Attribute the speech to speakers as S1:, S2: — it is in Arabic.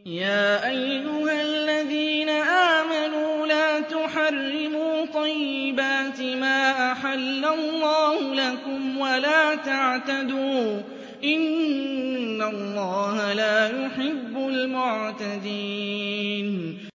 S1: يَا أَيُّهَا الَّذِينَ آمَنُوا لَا تُحَرِّمُوا طَيِّبَاتِ مَا أَحَلَّ اللَّهُ لَكُمْ وَلَا تَعْتَدُوا ۚ إِنَّ اللَّهَ لَا يُحِبُّ الْمُعْتَدِينَ